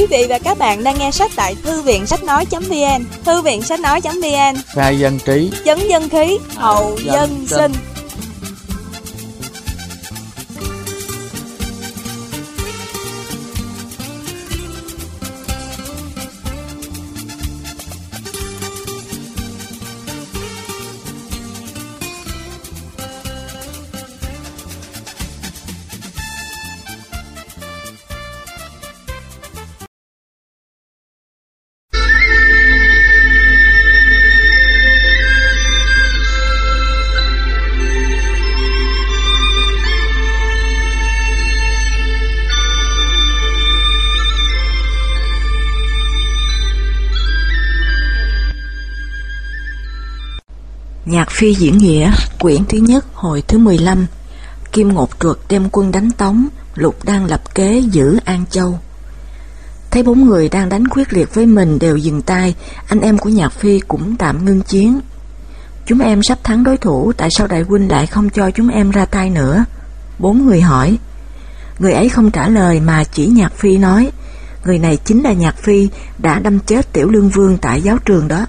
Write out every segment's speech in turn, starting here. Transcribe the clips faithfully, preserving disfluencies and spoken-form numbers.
Quý vị và các bạn đang nghe sách tại thư viện sách nói.vn. Thư viện sách nói.vn, khai dân trí, chấn dân khí, hậu dân sinh. Nhạc Phi diễn nghĩa, quyển thứ nhất, hồi thứ mười lăm. Kim Ngột Truật đem quân đánh Tống, Lục đang lập kế giữ An Châu. Thấy bốn người đang đánh quyết liệt với mình đều dừng tay, anh em của Nhạc Phi cũng tạm ngưng chiến. Chúng em sắp thắng đối thủ, tại sao đại huynh lại không cho chúng em ra tay nữa? Bốn người hỏi. Người ấy không trả lời mà chỉ Nhạc Phi nói, người này chính là Nhạc Phi đã đâm chết Tiểu Lương Vương tại giáo trường đó.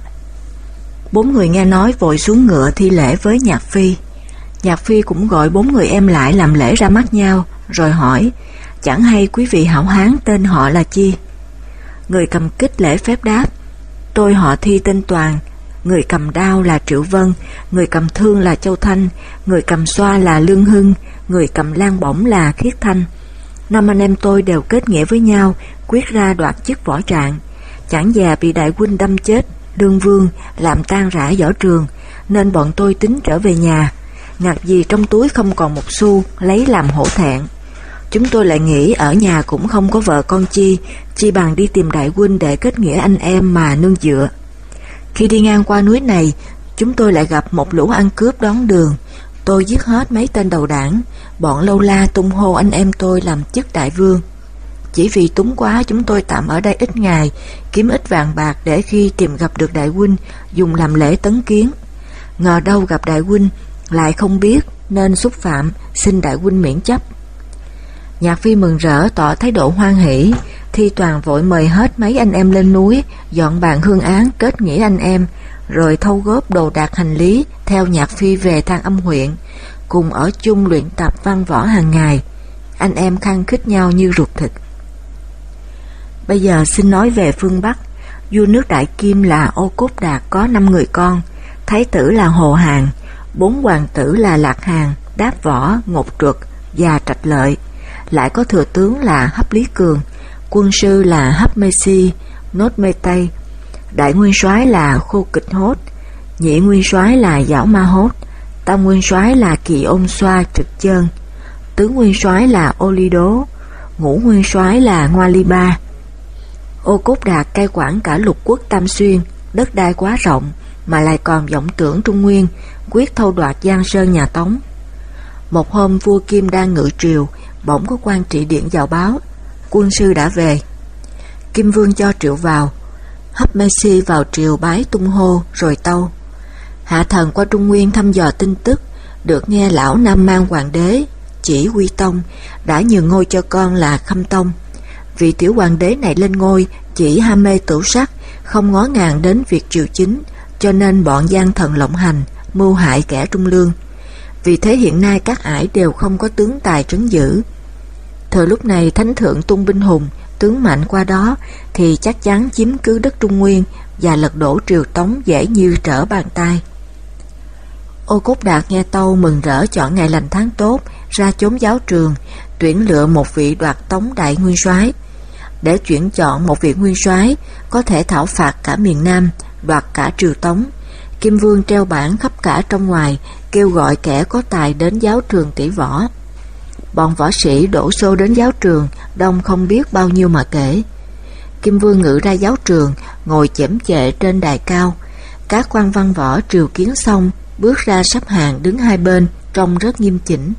Bốn người nghe nói vội xuống ngựa thi lễ với Nhạc Phi. Nhạc Phi cũng gọi bốn người em lại làm lễ ra mắt nhau, rồi hỏi, chẳng hay quý vị hảo hán tên họ là chi? Người cầm kích lễ phép đáp, tôi họ Thi tên Toàn. Người cầm đao là Triệu Vân, người cầm thương là Châu Thanh, người cầm xoa là Lương Hưng, người cầm lan bổng là Khiết Thanh. Năm anh em tôi đều kết nghĩa với nhau, quyết ra đoạt chức võ trạng. Chẳng dè bị đại huynh đâm chết Lương Vương, làm tan rã võ trường, nên bọn tôi tính trở về nhà. Ngặt gì trong túi không còn một xu, lấy làm hổ thẹn. Chúng tôi lại nghĩ ở nhà cũng không có vợ con chi, chi bằng đi tìm đại huynh để kết nghĩa anh em mà nương dựa. Khi đi ngang qua núi này, chúng tôi lại gặp một lũ ăn cướp đón đường. Tôi giết hết mấy tên đầu đảng, bọn lâu la tung hô anh em tôi làm chức đại vương. Chỉ vì túng quá, chúng tôi tạm ở đây ít ngày, kiếm ít vàng bạc để khi tìm gặp được đại huynh dùng làm lễ tấn kiến. Ngờ đâu gặp đại huynh lại không biết, nên xúc phạm, xin đại huynh miễn chấp. Nhạc Phi mừng rỡ tỏ thái độ hoan hỷ. Thi Toàn vội mời hết mấy anh em lên núi, dọn bàn hương án kết nghĩa anh em, rồi thâu góp đồ đạc hành lý theo Nhạc Phi về Than Âm huyện, cùng ở chung luyện tập văn võ hàng ngày. Anh em khăng khít nhau như ruột thịt. Bây giờ xin nói về phương Bắc. Vua nước Đại Kim là Ô Cốt Đạt có năm người con, thái tử là Hồ Hàn, bốn hoàng tử là Lạc Hàn, Đáp Võ, Ngột Truật và Trạch Lợi. Lại có thừa tướng là Hấp Lý Cường, quân sư là Hấp Mê Si, Nốt Mê Tây, đại nguyên soái là Khô Kịch Hốt, nhị nguyên soái là Giảo Ma Hốt, tam nguyên soái là Kỳ Ôn Xoa Trực Chơn, tứ nguyên soái là Ô Ly Đố, ngũ nguyên soái là Ngoa Ly Ba. Ô Cốt Đạt cai quản cả lục quốc Tam Xuyên, đất đai quá rộng mà lại còn vọng tưởng Trung Nguyên, quyết thâu đoạt Giang Sơn nhà Tống. Một hôm vua Kim đang ngự triều, bỗng có quan trị điện vào báo, quân sư đã về. Kim Vương cho triệu vào. Hấp Mê Si vào triều bái tung hô rồi tâu. Hạ thần qua Trung Nguyên thăm dò tin tức, được nghe lão Nam Mang hoàng đế Chỉ Huy Tông đã nhường ngôi cho con là Khâm Tông. Vị tiểu hoàng đế này lên ngôi chỉ ham mê tửu sắc, không ngó ngàng đến việc triều chính, cho nên bọn gian thần lộng hành, mưu hại kẻ trung lương. Vì thế hiện nay các ải đều không có tướng tài trấn giữ. Thời lúc này thánh thượng tung binh hùng, tướng mạnh qua đó thì chắc chắn chiếm cứ đất Trung Nguyên và lật đổ triều Tống dễ như trở bàn tay. Ô Cốt Đạt nghe tâu mừng rỡ chọn ngày lành tháng tốt ra chốn giáo trường, tuyển lựa một vị đoạt Tống đại nguyên soái. Để chuyển chọn một vị nguyên soái có thể thảo phạt cả miền Nam, đoạt cả triều Tống, Kim Vương treo bảng khắp cả trong ngoài, kêu gọi kẻ có tài đến giáo trường tỷ võ. Bọn võ sĩ đổ xô đến giáo trường, đông không biết bao nhiêu mà kể. Kim Vương ngự ra giáo trường, ngồi chễm chệ trên đài cao. Các quan văn võ triều kiến xong, bước ra sắp hàng đứng hai bên, trông rất nghiêm chỉnh.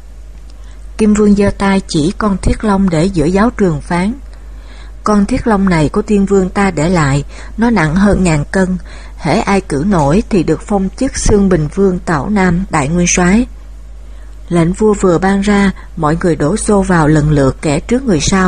Kim Vương giơ tay chỉ con thiết long để giữa giáo trường phán. Con thiết long này của tiên vương ta để lại, nó nặng hơn ngàn cân, hễ ai cử nổi thì được phong chức Xương Bình Vương Tảo Nam đại nguyên soái. Lệnh vua vừa ban ra, mọi người đổ xô vào lần lượt kẻ trước người sau,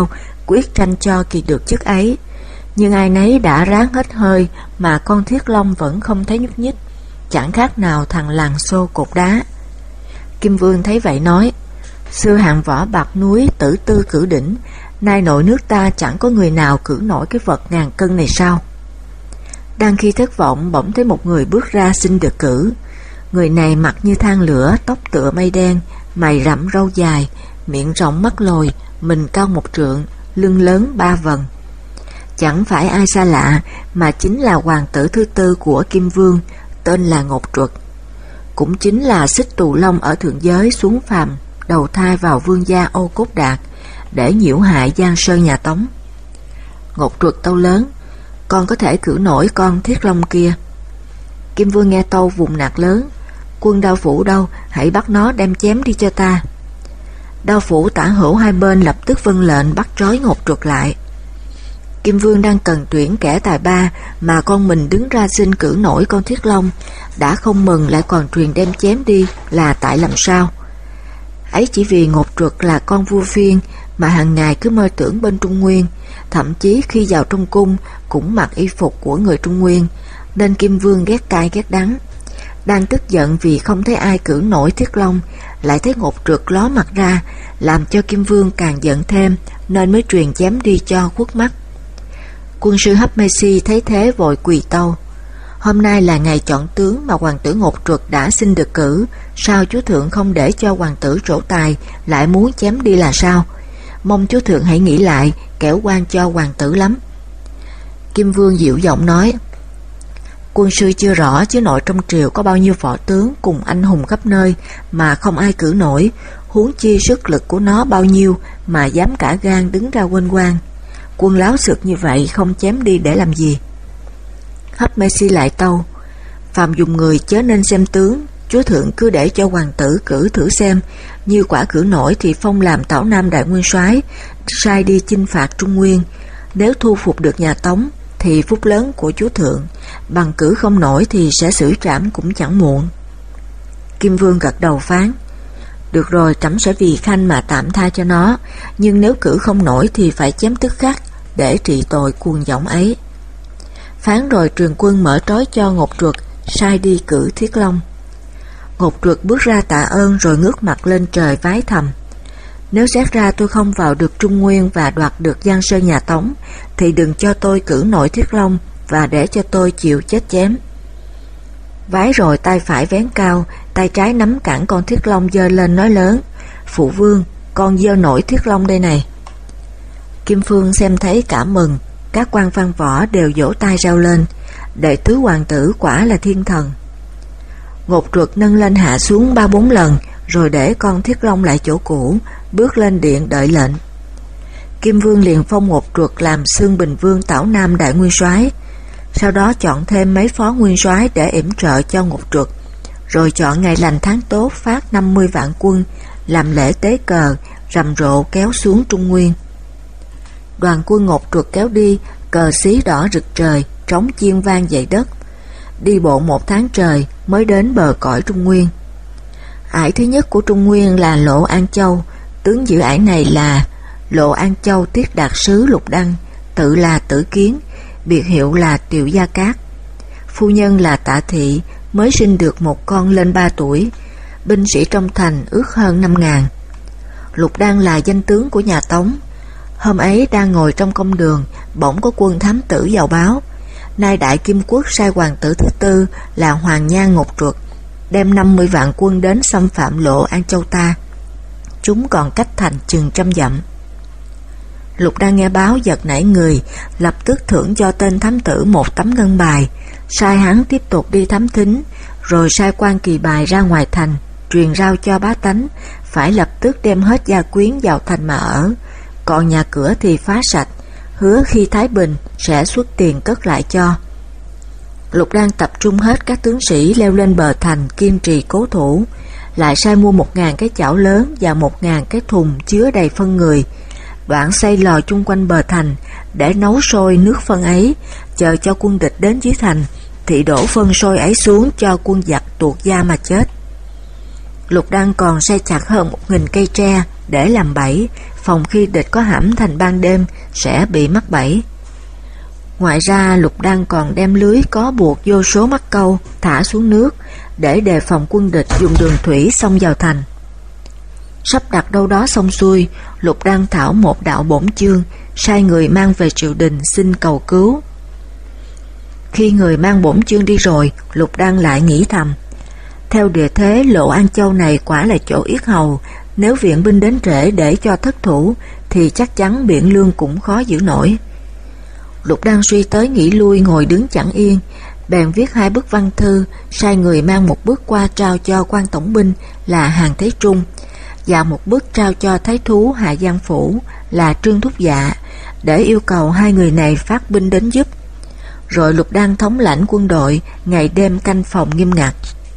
quyết tranh cho kỳ được chức ấy. Nhưng ai nấy đã ráng hết hơi mà con Thiết Long vẫn không thấy nhúc nhích, chẳng khác nào thằng làng xô cột đá. Kim Vương thấy vậy nói: xưa hạng võ bạc núi tử tư cử đỉnh, nay nội nước ta chẳng có người nào cử nổi cái vật ngàn cân này sao? Đang khi thất vọng, bỗng thấy một người bước ra xin được cử. Người này mặt như than lửa, tóc tựa mây đen, mày rậm râu dài, miệng rộng mắt lồi, mình cao một trượng, lưng lớn ba vần. Chẳng phải ai xa lạ mà chính là hoàng tử thứ tư của Kim Vương, tên là Ngột Truật. Cũng chính là Xích Tù Long ở thượng giới xuống phàm đầu thai vào vương gia Ô Cốt Đạt để nhiễu hại Giang Sơn nhà Tống. Ngột Truật tâu lớn: con có thể cử nổi con Thiết Long kia. Kim Vương nghe tâu vùng nạt lớn: quân Đao Phủ đâu, hãy bắt nó đem chém đi cho ta. Đao Phủ Tả Hữu hai bên lập tức vâng lệnh bắt trói Ngột Truật lại. Kim Vương đang cần tuyển kẻ tài ba mà con mình đứng ra xin cử nổi con Thiết Long, đã không mừng lại còn truyền đem chém đi là tại làm sao? Ấy chỉ vì Ngột Truật là con vua Phiên mà hàng ngày cứ mơ tưởng bên Trung Nguyên, thậm chí khi vào trong cung cũng mặc y phục của người Trung Nguyên, nên Kim Vương ghét cay ghét đắng. Đang tức giận vì không thấy ai cử nổi Thiết Long, lại thấy Ngột Truật ló mặt ra, làm cho Kim Vương càng giận thêm, nên mới truyền chém đi cho khuất mắt. Quân sư Hấp Mê Si thấy thế vội quỳ tâu: hôm nay là ngày chọn tướng mà hoàng tử Ngột Truật đã xin được cử, sao chúa thượng không để cho hoàng tử trổ tài, lại muốn chém đi là sao? Mong chúa thượng hãy nghĩ lại, kẻo oan cho hoàng tử lắm. Kim Vương dịu giọng nói: quân sư chưa rõ chứ nội trong triều có bao nhiêu võ tướng cùng anh hùng khắp nơi mà không ai cử nổi, huống chi sức lực của nó bao nhiêu mà dám cả gan đứng ra quên quan. Quân láo xược như vậy không chém đi để làm gì? Hấp Mê Si lại tâu: phàm dùng người chớ nên xem tướng, chúa thượng cứ để cho hoàng tử cử thử xem, như quả cử nổi thì phong làm Tảo Nam đại nguyên soái, sai đi chinh phạt Trung Nguyên. Nếu thu phục được nhà Tống thì phúc lớn của chúa thượng, bằng cử không nổi thì sẽ xử trảm cũng chẳng muộn. Kim Vương gật đầu phán: được rồi, trẫm sẽ vì khanh mà tạm tha cho nó, nhưng nếu cử không nổi thì phải chém tức khắc để trị tội cuồng vọng ấy. Phán rồi truyền quân mở trói cho Ngột Truật, sai đi cử Thiết Long. Ngột Truật bước ra tạ ơn rồi ngước mặt lên trời vái thầm: nếu xét ra tôi không vào được Trung Nguyên và đoạt được Giang Sơn nhà Tống, thì đừng cho tôi cử nổi Thiết Long và để cho tôi chịu chết chém. Vái rồi tay phải vén cao, tay trái nắm cẳng con Thiết Long giơ lên nói lớn: phụ vương, con giơ nổi Thiết Long đây này. Kim Phương xem thấy cảm mừng, các quan văn võ đều vỗ tay reo lên: đệ tứ hoàng tử quả là thiên thần. Ngột Truật nâng lên hạ xuống ba bốn lần, rồi để con Thiết Long lại chỗ cũ, bước lên điện đợi lệnh. Kim Vương liền phong Ngột Truật làm Xương Bình Vương Tảo Nam đại nguyên soái, sau đó chọn thêm mấy phó nguyên soái để yểm trợ cho Ngột Truật, rồi chọn ngày lành tháng tốt phát năm mươi vạn quân làm lễ tế cờ, rầm rộ kéo xuống Trung Nguyên. Đoàn quân Ngột Truật kéo đi, cờ xí đỏ rực trời, trống chiên vang dậy đất. Đi bộ một tháng trời mới đến bờ cõi Trung Nguyên. Ải thứ nhất của Trung Nguyên là Lộ An Châu, tướng giữ ải này là Lộ An Châu Tiết Đạt Sứ Lục Đăng, tự là Tử Kiến, biệt hiệu là Tiệu Gia Cát. Phu nhân là Tạ Thị, mới sinh được một con lên ba tuổi. Binh sĩ trong thành ước hơn năm ngàn. Lục Đăng là danh tướng của nhà Tống. Hôm ấy đang ngồi trong công đường, bỗng có quân thám tử vào báo: nay Đại Kim Quốc sai hoàng tử thứ tư là Hoàng Nhan Ngột Truật đem năm mươi vạn quân đến xâm phạm Lộ An Châu ta. Chúng còn cách thành chừng trăm dặm. Lục Đăng nghe báo giật nảy người, lập tức thưởng cho tên thám tử một tấm ngân bài, sai hắn tiếp tục đi thám thính, rồi sai quan kỳ bài ra ngoài thành, truyền rao cho bá tánh phải lập tức đem hết gia quyến vào thành mà ở, còn nhà cửa thì phá sạch, hứa khi thái bình sẽ xuất tiền cất lại cho. Lục Đăng tập trung hết các tướng sĩ leo lên bờ thành kiên trì cố thủ, lại sai mua một ngàn cái chảo lớn và một ngàn cái thùng chứa đầy phân người, đoạn xây lò chung quanh bờ thành để nấu sôi nước phân ấy, chờ cho quân địch đến dưới thành thì đổ phân sôi ấy xuống cho quân giặc tuột da mà chết. Lục Đăng còn xây chặt hơn một nghìn cây tre để làm bẫy, phòng khi địch có hãm thành ban đêm sẽ bị mắc bẫy. Ngoài ra Lục Đăng còn đem lưới có buộc vô số mắc câu thả xuống nước để đề phòng quân địch dùng đường thủy xông vào thành. Sắp đặt đâu đó xong xuôi, Lục Đăng thảo một đạo bổn chương, sai người mang về triều đình xin cầu cứu. Khi người mang bổn chương đi rồi, Lục Đăng lại nghĩ thầm: theo địa thế Lộ An Châu này quả là chỗ yết hầu, nếu viện binh đến trễ để cho thất thủ thì chắc chắn Biện Lương cũng khó giữ nổi. Lục Đăng suy tới nghĩ lui, ngồi đứng chẳng yên, bèn viết hai bức văn thư, sai người mang một bức qua trao cho quan tổng binh là Hàn Thế Trung, và một bức trao cho thái thú Hạ Giang Phủ là Trương Thúc Dạ, để yêu cầu hai người này phát binh đến giúp. Rồi Lục Đăng thống lãnh quân đội, ngày đêm canh phòng nghiêm ngặt.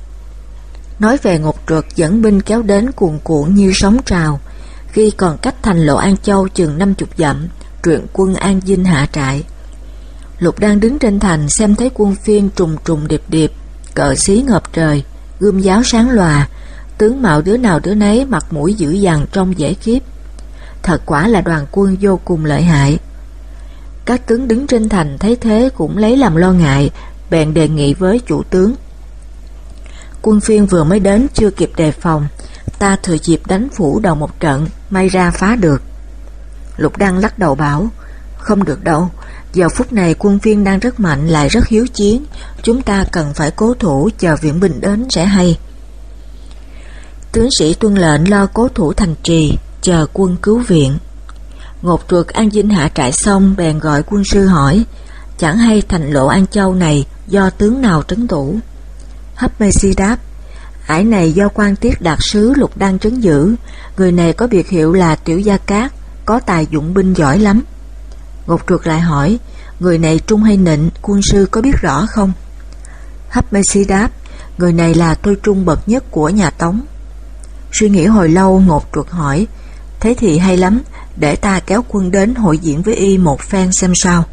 Nói về Ngột Truật dẫn binh kéo đến cuồn cuộn như sóng trào. Khi còn cách thành Lộ An Châu chừng năm chục dặm, truyện quân An Dinh hạ trại. Lục Đăng đứng trên thành xem thấy quân phiên trùng trùng điệp điệp, cờ xí ngập trời, gươm giáo sáng lòa, tướng mạo đứa nào đứa nấy mặt mũi dữ dằn trông dễ khiếp. Thật quả là đoàn quân vô cùng lợi hại. Các tướng đứng trên thành thấy thế cũng lấy làm lo ngại, bèn đề nghị với chủ tướng: quân phiên vừa mới đến chưa kịp đề phòng, ta thừa dịp đánh phủ đầu một trận, may ra phá được. Lục Đăng lắc đầu bảo: không được đâu, giờ phút này quân phiên đang rất mạnh lại rất hiếu chiến, chúng ta cần phải cố thủ chờ viện binh đến sẽ hay. Tướng sĩ tuân lệnh lo cố thủ thành trì, chờ quân cứu viện. Ngột Truật An Dinh hạ trại xong bèn gọi quân sư hỏi: chẳng hay thành Lộ An Châu này do tướng nào trấn thủ? Hấp Mê Si đáp: ải này do quan tiết đạt sứ Lục Đăng trấn giữ, người này có biệt hiệu là Tiểu Gia Cát, có tài dụng binh giỏi lắm. Ngột Truật lại hỏi: người này trung hay nịnh, quân sư có biết rõ không? Hấp Mê Si đáp: người này là tôi trung bậc nhất của nhà Tống. Suy nghĩ hồi lâu, Ngột Truật hỏi: thế thì hay lắm, để ta kéo quân đến hội diễn với y một phen xem sao.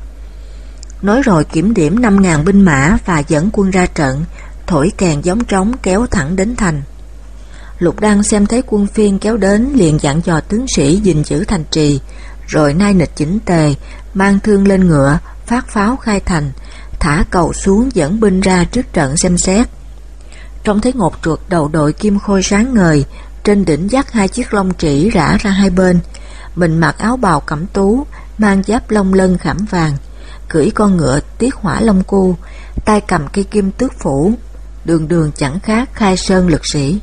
Nói rồi kiểm điểm năm ngàn binh mã và dẫn quân ra trận, thổi kèn gióng trống kéo thẳng đến thành. Lục Đăng xem thấy quân phiên kéo đến liền dặn dò tướng sĩ gìn giữ thành trì, rồi nai nịch chỉnh tề, mang thương lên ngựa, phát pháo khai thành, thả cầu xuống dẫn binh ra trước trận xem xét. Trông thấy Ngột Truật đầu đội kim khôi sáng ngời, trên đỉnh dắt hai chiếc lông trĩ rã ra hai bên, mình mặc áo bào cẩm tú, mang giáp lông lân khảm vàng, cưỡi con ngựa tiết hỏa lông cu, tay cầm cây kim tước phủ, đường đường chẳng khác khai sơn lực sĩ.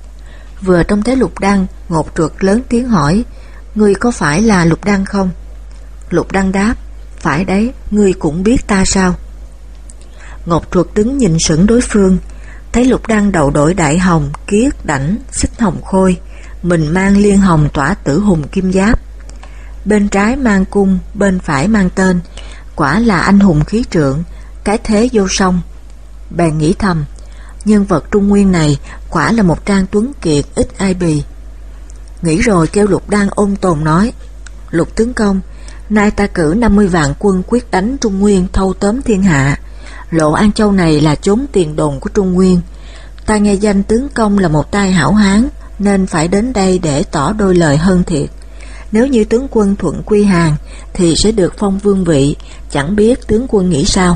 Vừa trông thấy Lục Đăng, Ngột Truật lớn tiếng hỏi: ngươi có phải là Lục Đăng không? Lục Đăng đáp: phải đấy, ngươi cũng biết ta sao? Ngột Truật đứng nhìn sững đối phương, thấy Lục Đăng đầu đội đại hồng, kiết, đảnh, xích hồng khôi, mình mang liên hồng tỏa tử hùng kim giáp, bên trái mang cung, bên phải mang tên, quả là anh hùng khí trượng, cái thế vô song. Bèn nghĩ thầm: nhân vật Trung Nguyên này quả là một trang tuấn kiệt ít ai bì. Nghĩ rồi kêu Lục Đăng ôn tồn nói: Lục tướng công, nay ta cử năm mươi vạn quân quyết đánh Trung Nguyên thâu tóm thiên hạ. Lộ An Châu này là chốn tiền đồn của Trung Nguyên, ta nghe danh tướng công là một tay hảo hán, nên phải đến đây để tỏ đôi lời hơn thiệt. Nếu như tướng quân thuận quy hàng thì sẽ được phong vương vị, chẳng biết tướng quân nghĩ sao?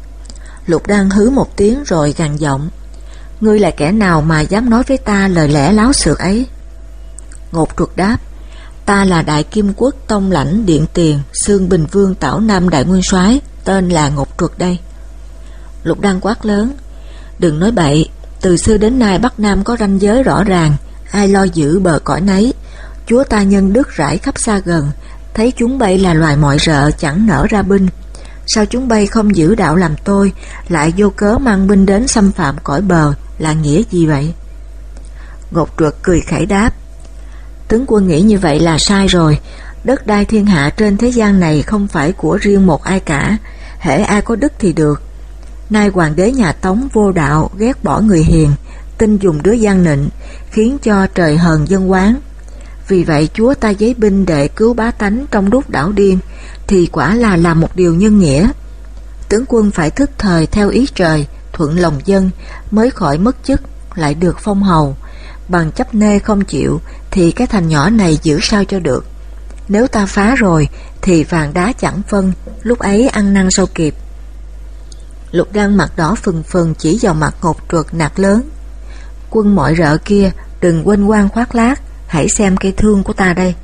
Lục Đăng hứ một tiếng rồi gằn giọng: ngươi là kẻ nào mà dám nói với ta lời lẽ láo xược ấy? Ngột Truật đáp: ta là Đại Kim Quốc tông lãnh Điện Tiền, Xương Bình Vương Tảo Nam Đại Nguyên Soái, tên là Ngột Truật đây. Lục Đăng quát lớn: đừng nói bậy, từ xưa đến nay Bắc Nam có ranh giới rõ ràng, ai lo giữ bờ cõi nấy. Chúa ta nhân đức rải khắp xa gần, thấy chúng bay là loài mọi rợ chẳng nở ra binh. Sao chúng bay không giữ đạo làm tôi, lại vô cớ mang binh đến xâm phạm cõi bờ, là nghĩa gì vậy? Ngột Truật cười khẩy đáp: tướng quân nghĩ như vậy là sai rồi. Đất đai thiên hạ trên thế gian này không phải của riêng một ai cả, hễ ai có đức thì được. Nay hoàng đế nhà Tống vô đạo, ghét bỏ người hiền, tin dùng đứa gian nịnh, khiến cho trời hờn dân oán. Vì vậy chúa ta giấy binh để cứu bá tánh trong lúc đảo điên, thì quả là làm một điều nhân nghĩa. Tướng quân phải thức thời theo ý trời, thuận lòng dân, mới khỏi mất chức, lại được phong hầu. bằng chấp nê không chịu thì cái thành nhỏ này giữ sao cho được. Nếu ta phá rồi thì vàng đá chẳng phân, lúc ấy ăn năn sao kịp. Lục Đăng mặt đỏ phừng phừng chỉ vào mặt Ngột Truật nạt lớn: Quân mọi rợ kia, đừng quên quan khoác lác, hãy xem cây thương của ta đây.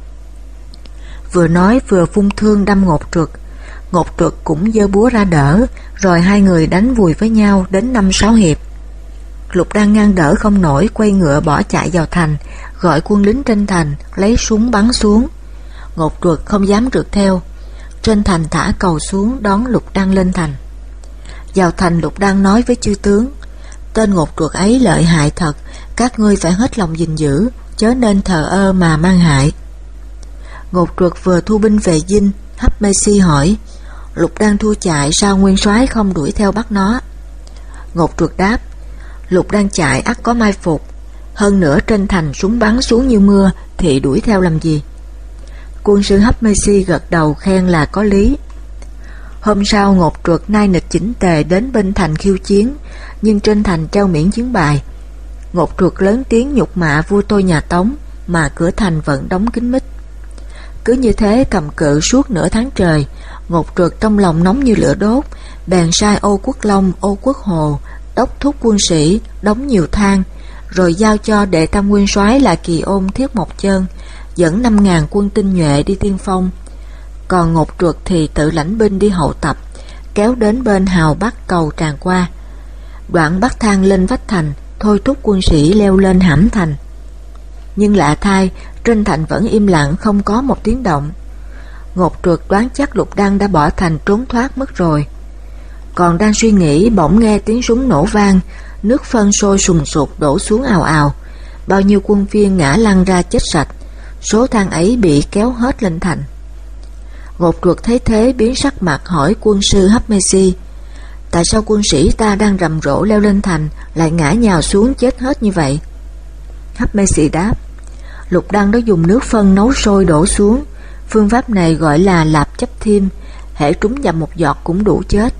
Vừa nói vừa vung thương đâm Ngột Truật. Ngột Truật cũng giơ búa ra đỡ, rồi hai người đánh vùi với nhau đến năm sáu hiệp. Lục Đăng ngăn đỡ không nổi, quay ngựa bỏ chạy vào thành, gọi quân lính trên thành lấy súng bắn xuống. Ngột Truật không dám rượt theo. Trên thành thả cầu xuống đón Lục Đăng lên thành. Vào thành, Lục Đăng nói với chư tướng: Tên Ngột Truật ấy lợi hại thật, các ngươi phải hết lòng gìn giữ, chớ nên thờ ơ mà mang hại. Ngột Truật vừa thu binh về Dinh, Hấp Mê Si hỏi: Lục Đăng thua chạy, sao nguyên soái không đuổi theo bắt nó? Ngột Truật đáp: Lục Đăng chạy ắt có mai phục, hơn nữa trên thành súng bắn xuống như mưa thì đuổi theo làm gì? Quân sư Hấp Mê Si gật đầu khen là có lý. Hôm sau, Ngột Truật nai nịch chỉnh tề đến bên thành khiêu chiến, nhưng trên thành treo miễn chiến bài. Ngột Truật lớn tiếng nhục mạ vua tôi nhà Tống, mà cửa thành vẫn đóng kín mít. Cứ như thế cầm cự suốt nửa tháng trời. Ngột Truật trong lòng nóng như lửa đốt, bèn sai Ô Quốc Long, Ô Quốc Hồ đốc thúc quân sĩ đóng nhiều than, rồi giao cho đệ tam nguyên soái là Kỳ Ôn Thiết Mộc Chơn dẫn năm ngàn quân tinh nhuệ đi tiên phong. Còn Ngột Truật thì tự lãnh binh đi hậu tập, kéo đến bên hào Bắc cầu tràn qua. Đoạn bắt thang lên vách thành, thôi thúc quân sĩ leo lên hãm thành. Nhưng lạ thay, trên thành vẫn im lặng, không có một tiếng động. Ngột Truật đoán chắc Lục Đăng đã bỏ thành trốn thoát mất rồi. Còn đang suy nghĩ, bỗng nghe tiếng súng nổ vang, nước phân sôi sùng sục đổ xuống ào ào. Bao nhiêu quân viên ngã lăn ra chết sạch, số than ấy bị kéo hết lên thành. Ngột Truật thấy thế biến sắc mặt, hỏi quân sư Hấp Mê Si: Tại sao quân sĩ ta đang rầm rộ leo lên thành lại ngã nhào xuống chết hết như vậy? Hấp Mê Si đáp: Lục Đăng đã dùng nước phân nấu sôi đổ xuống. Phương pháp này gọi là lạp chấp thiêm, hễ trúng vào một giọt cũng đủ chết.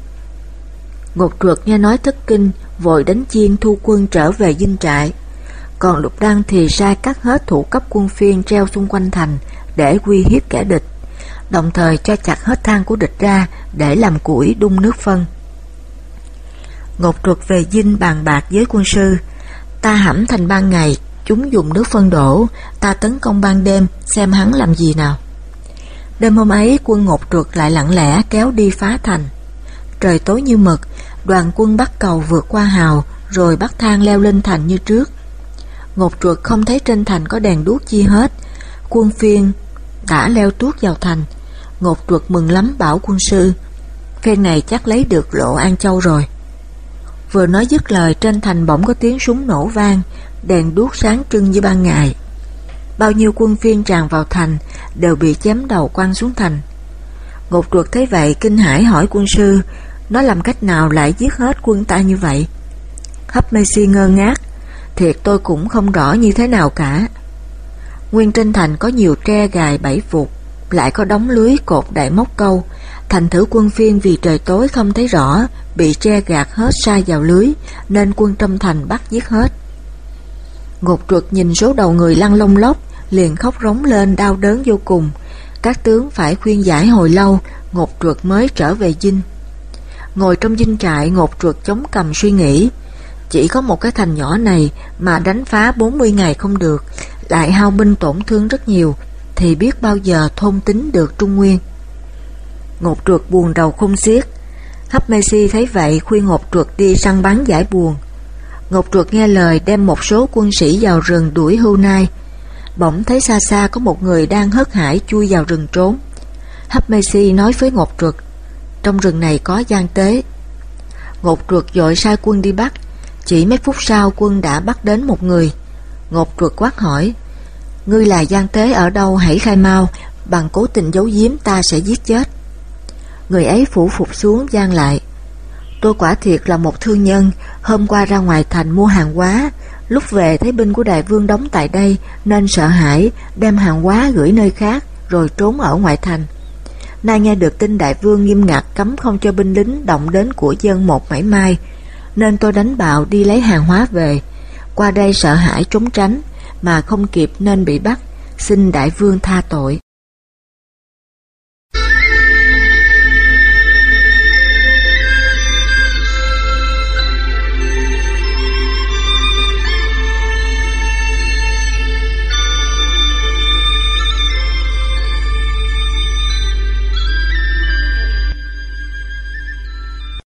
Ngột Truật nghe nói thất kinh, vội đánh chiên thu quân trở về dinh trại. Còn Lục Đăng thì sai cắt hết thủ cấp quân phiên treo xung quanh thành để uy hiếp kẻ địch, đồng thời cho chặt hết than của địch ra để làm củi đun nước phân. Ngột Truật về dinh bàn bạc với quân sư: Ta hãm thành ban ngày, chúng dùng nước phân đổ, ta tấn công ban đêm, xem hắn làm gì nào. Đêm hôm ấy, quân Ngột Truật lại lặng lẽ kéo đi phá thành. Trời tối như mực, đoàn quân bắt cầu vượt qua hào, rồi bắt thang leo lên thành như trước. Ngột Truật không thấy trên thành có đèn đuốc chi hết. Quân phiên đã leo tuốt vào thành. Ngột Truật mừng lắm, bảo quân sư: Phen này chắc lấy được Lộ An Châu rồi. Vừa nói dứt lời, trên thành bỗng có tiếng súng nổ vang, đèn đuốc sáng trưng như ban ngày. Bao nhiêu quân phiên tràn vào thành đều bị chém đầu quăng xuống thành. Ngột Truật thấy vậy kinh hãi hỏi quân sư: Nó làm cách nào lại giết hết quân ta như vậy? Hấp Mê Si ngơ ngác: Thiệt tôi cũng không rõ như thế nào cả. Nguyên trên thành có nhiều tre gài bẫy vụt, lại có đóng lưới cột đại móc câu. Thành thử quân phiên vì trời tối không thấy rõ, bị tre gạt hết sai vào lưới, nên quân trong thành bắt giết hết. Ngột Truật nhìn số đầu người lăn lông lốc, liền khóc rống lên đau đớn vô cùng. Các tướng phải khuyên giải hồi lâu, Ngột Truật mới trở về dinh. Ngồi trong dinh trại, Ngột Truật chống cằm suy nghĩ: Chỉ có một cái thành nhỏ này mà đánh phá bốn mươi ngày không được, lại hao binh tổn thương rất nhiều, thì biết bao giờ thôn tính được Trung Nguyên. Ngột Truật buồn rầu không xiết. Hấp Mê Si thấy vậy khuyên Ngột Truật đi săn bắn giải buồn. Ngột Truật nghe lời, đem một số quân sĩ vào rừng đuổi Hưu Nai. Bỗng thấy xa xa có một người đang hớt hải chui vào rừng trốn. Hấp Mê Si nói với Ngột Truật: Trong rừng này có gian tế. Ngột Truật vội sai quân đi bắt. Chỉ mấy phút sau, quân đã bắt đến một người. Ngột Truật quát hỏi: Ngươi là gian tế ở đâu, hãy khai mau, bằng cố tình giấu giếm ta sẽ giết chết. Người ấy phủ phục xuống gian lại: Tôi quả thiệt là một thương nhân, hôm qua ra ngoài thành mua hàng hóa, lúc về thấy binh của đại vương đóng tại đây nên sợ hãi, đem hàng hóa gửi nơi khác rồi trốn ở ngoại thành. Nay nghe được tin đại vương nghiêm ngặt cấm không cho binh lính động đến của dân một mảy may, nên tôi đánh bạo đi lấy hàng hóa về. Qua đây sợ hãi trốn tránh, mà không kịp nên bị bắt, xin đại vương tha tội.